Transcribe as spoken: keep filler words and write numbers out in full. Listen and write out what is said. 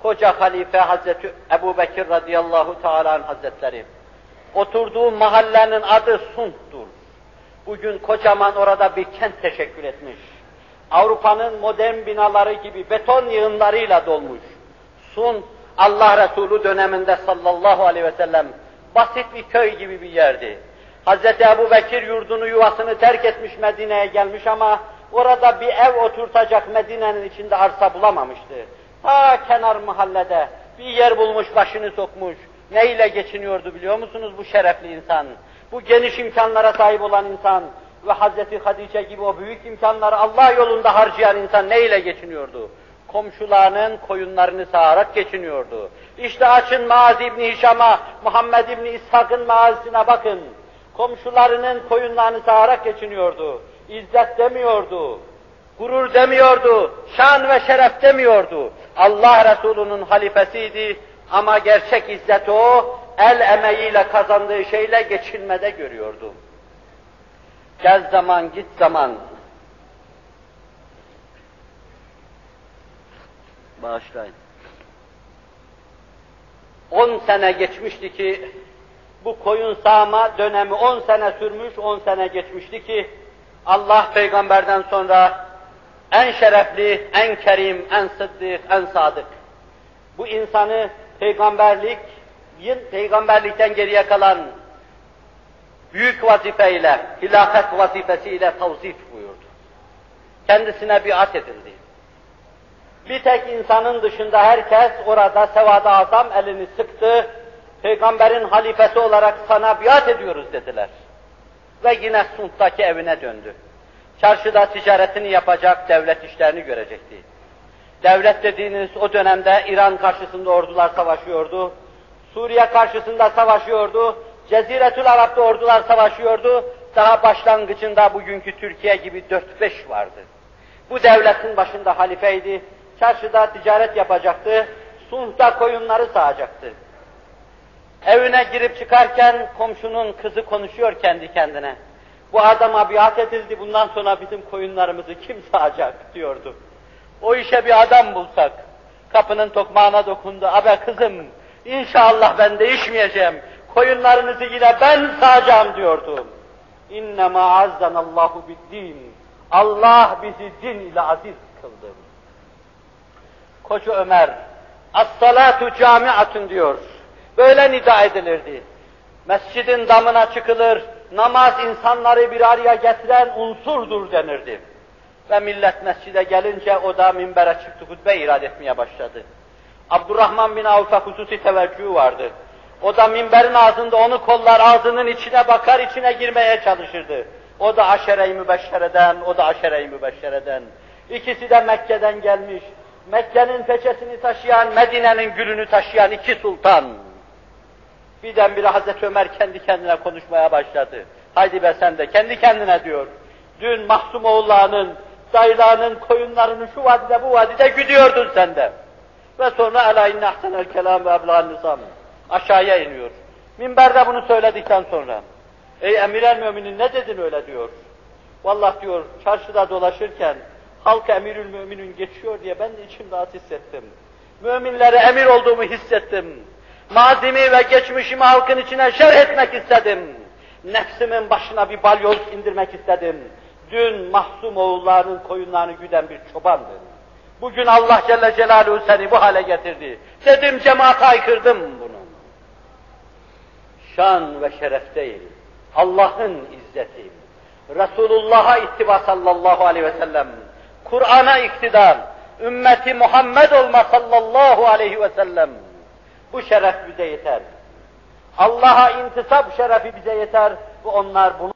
koca halife Hazreti Ebubekir radıyallahu teala anh hazretleri. Oturduğu mahallenin adı Sunt'tur. Bugün kocaman orada bir kent teşekkür etmiş. Avrupa'nın modern binaları gibi beton yığınlarıyla dolmuş. Sunt, Allah Resulü döneminde sallallahu aleyhi ve sellem basit bir köy gibi bir yerdi. Hazreti Ebubekir yurdunu, yuvasını terk etmiş Medine'ye gelmiş ama orada bir ev oturtacak Medine'nin içinde arsa bulamamıştı. Ta kenar mahallede bir yer bulmuş, başını sokmuş. Ne ile geçiniyordu biliyor musunuz bu şerefli insan? Bu geniş imkanlara sahip olan insan ve Hazreti Hadice gibi o büyük imkanları Allah yolunda harcayan insan ne ile geçiniyordu? Komşularının koyunlarını sağarak geçiniyordu. İşte açın Maaz İbni Hişam'a, Muhammed İbni İshak'ın maazisine bakın. Komşularının koyunlarını sağarak geçiniyordu. İzzet demiyordu, gurur demiyordu, şan ve şeref demiyordu. Allah Resulü'nün halifesiydi ama gerçek izzeti o, el emeğiyle kazandığı şeyle geçinmede görüyordu. Gel zaman, git zaman. Bağışlayın. On sene geçmişti ki, bu koyun sağma dönemi on sene sürmüş, on sene geçmişti ki, Allah peygamberden sonra en şerefli, en kerim, en sıddık, en sadık. Bu insanı peygamberlik, peygamberlikten geriye kalan büyük vazifeyle, hilafet vazifesiyle tavzif buyurdu. Kendisine biat edildi. Bir tek insanın dışında herkes orada sevada azam elini sıktı, peygamberin halifesi olarak sana biat ediyoruz dediler. Ve yine Sunt'taki evine döndü. Çarşıda ticaretini yapacak, devlet işlerini görecekti. Devlet dediğiniz o dönemde İran karşısında ordular savaşıyordu, Suriye karşısında savaşıyordu, Ceziretül Arap'ta ordular savaşıyordu, daha başlangıcında bugünkü Türkiye gibi dört beş vardı. Bu devletin başında halifeydi, çarşıda ticaret yapacaktı, Sunt'ta koyunları sağacaktı. Evine girip çıkarken komşunun kızı konuşuyor kendi kendine. Bu adama biat edildi, bundan sonra bizim koyunlarımızı kim sağacak diyordu. O işe bir adam bulsak, kapının tokmağına dokundu, "Abe kızım, inşallah ben değişmeyeceğim, koyunlarınızı yine ben sağacağım" diyordu. İnnemâ azzanallahu bid-din. Allah bizi din ile aziz kıldı. Koca Ömer, "As-salatu camiatun" diyor. Böyle nida edilirdi. Mescidin damına çıkılır, namaz insanları bir araya getiren unsurdur denirdi. Ve millet mescide gelince o da minbere çıktı, hutbe irad etmeye başladı. Abdurrahman bin Avf'a hususi teveccühü vardı. O da minberin ağzında onu kollar, ağzının içine bakar, içine girmeye çalışırdı. O da aşere-i mübeşşereden, o da aşere-i mübeşşereden. İkisi de Mekke'den gelmiş. Mekke'nin peçesini taşıyan, Medine'nin gülünü taşıyan iki sultan. Birdenbire Hazreti Ömer kendi kendine konuşmaya başladı. "Haydi be sen de kendi kendine" diyor. "Dün Mahsumoğulları'nın, dayılarının koyunlarını şu vadide bu vadide güdüyordun sen de." Ve sonra "Elâ inne ahsenel kelâm ve eblâ'n nisâm" aşağıya iniyor. Minberde bunu söyledikten sonra, "Ey emir-el müminin ne dedin öyle?" diyor. "Vallahi" diyor, "çarşıda dolaşırken halk emirül müminin geçiyor diye ben de içim rahat hissettim. Müminlere emir olduğumu hissettim. Mazimi ve geçmişimi halkın içine şerh etmek istedim. Nefsimin başına bir balyoz indirmek istedim. Dün Mahsumoğulları'nın koyunlarını güden bir çobandı. Bugün Allah Celle Celaluhu seni bu hale getirdi. Dedim cemaate aykırdım bunu." Şan ve şeref değil, Allah'ın izzeti, Resulullah'a ittiba sallallahu aleyhi ve sellem, Kur'an'a iktidar, ümmeti Muhammed olma sallallahu aleyhi ve sellem. Bu şeref bize yeter. Allah'a intisap şerefi bize yeter ve onlar bunu